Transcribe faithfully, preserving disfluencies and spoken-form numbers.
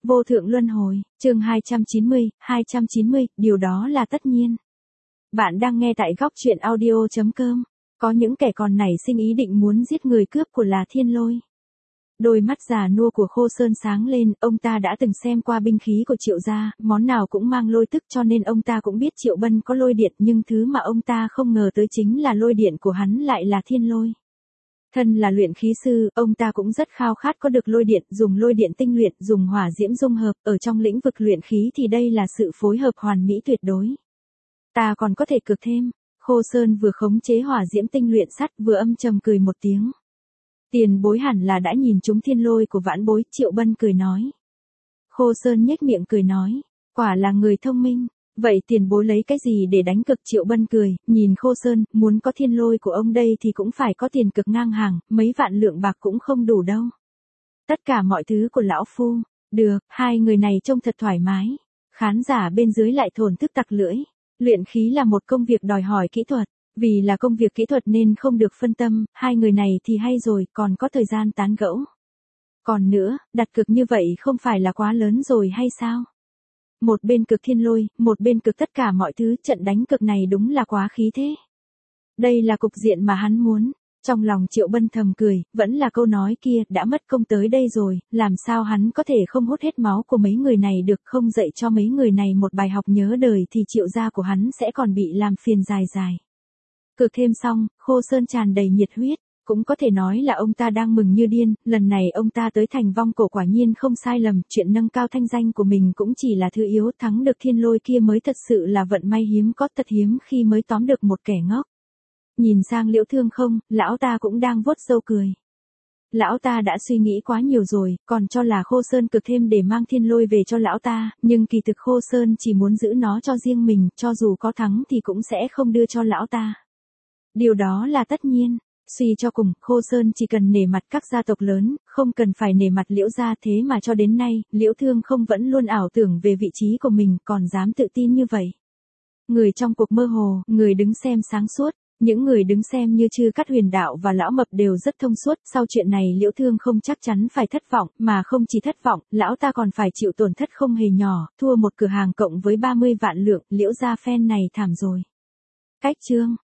Vô thượng luân hồi, chương hai trăm chín mươi, hai trăm chín mươi, điều đó là tất nhiên. Bạn đang nghe tại góc truyện audio chấm com. Có những kẻ còn nảy sinh ý định muốn giết người cướp của là Thiên Lôi. Đôi mắt già nua của Khô Sơn sáng lên, ông ta đã từng xem qua binh khí của Triệu gia, món nào cũng mang lôi tức cho nên ông ta cũng biết Triệu Bân có lôi điện, nhưng thứ mà ông ta không ngờ tới chính là lôi điện của hắn lại là Thiên Lôi. Thân là luyện khí sư, ông ta cũng rất khao khát có được lôi điện, dùng lôi điện tinh luyện, dùng hỏa diễm dung hợp, ở trong lĩnh vực luyện khí thì đây là sự phối hợp hoàn mỹ tuyệt đối. Ta còn có thể cực thêm. Khô Sơn vừa khống chế hỏa diễm tinh luyện sắt vừa âm trầm cười một tiếng. Tiền bối hẳn là đã nhìn trúng Thiên Lôi của vãn bối, Triệu Bân cười nói. Khô Sơn nhếch miệng cười nói, quả là người thông minh. Vậy tiền bối lấy cái gì để đánh cực? Triệu Bân cười, nhìn Khô Sơn, muốn có Thiên Lôi của ông đây thì cũng phải có tiền cực ngang hàng, mấy vạn lượng bạc cũng không đủ đâu. Tất cả mọi thứ của lão phu, được, hai người này trông thật thoải mái. Khán giả bên dưới lại thổn thức tặc lưỡi. Luyện khí là một công việc đòi hỏi kỹ thuật, vì là công việc kỹ thuật nên không được phân tâm, hai người này thì hay rồi, còn có thời gian tán gẫu. Còn nữa, đặt cược như vậy không phải là quá lớn rồi hay sao? Một bên cực Thiên Lôi, một bên cực tất cả mọi thứ, trận đánh cực này đúng là quá khí thế. Đây là cục diện mà hắn muốn. Trong lòng Triệu Bân thầm cười, vẫn là câu nói kia, đã mất công tới đây rồi, làm sao hắn có thể không hút hết máu của mấy người này được, không dạy cho mấy người này một bài học nhớ đời thì Triệu gia của hắn sẽ còn bị làm phiền dài dài. Cực thêm xong, Khô Sơn tràn đầy nhiệt huyết. Cũng có thể nói là ông ta đang mừng như điên, lần này ông ta tới thành vong cổ quả nhiên không sai lầm, chuyện nâng cao thanh danh của mình cũng chỉ là thứ yếu, thắng được Thiên Lôi kia mới thật sự là vận may hiếm có, thật hiếm khi mới tóm được một kẻ ngốc. Nhìn sang Liễu Thương không, lão ta cũng đang vuốt râu cười. Lão ta đã suy nghĩ quá nhiều rồi, còn cho là Khô Sơn cực thêm để mang Thiên Lôi về cho lão ta, nhưng kỳ thực Khô Sơn chỉ muốn giữ nó cho riêng mình, cho dù có thắng thì cũng sẽ không đưa cho lão ta. Điều đó là tất nhiên. Suy cho cùng, Khô Sơn chỉ cần nể mặt các gia tộc lớn, không cần phải nể mặt Liễu gia, thế mà cho đến nay, Liễu Thương không vẫn luôn ảo tưởng về vị trí của mình, còn dám tự tin như vậy. Người trong cuộc mơ hồ, người đứng xem sáng suốt, những người đứng xem như Chư Cát Huyền Đạo và Lão Mập đều rất thông suốt, sau chuyện này Liễu Thương không chắc chắn phải thất vọng, mà không chỉ thất vọng, lão ta còn phải chịu tổn thất không hề nhỏ, thua một cửa hàng cộng với ba mươi vạn lượng, Liễu gia phen này thảm rồi. Cách chương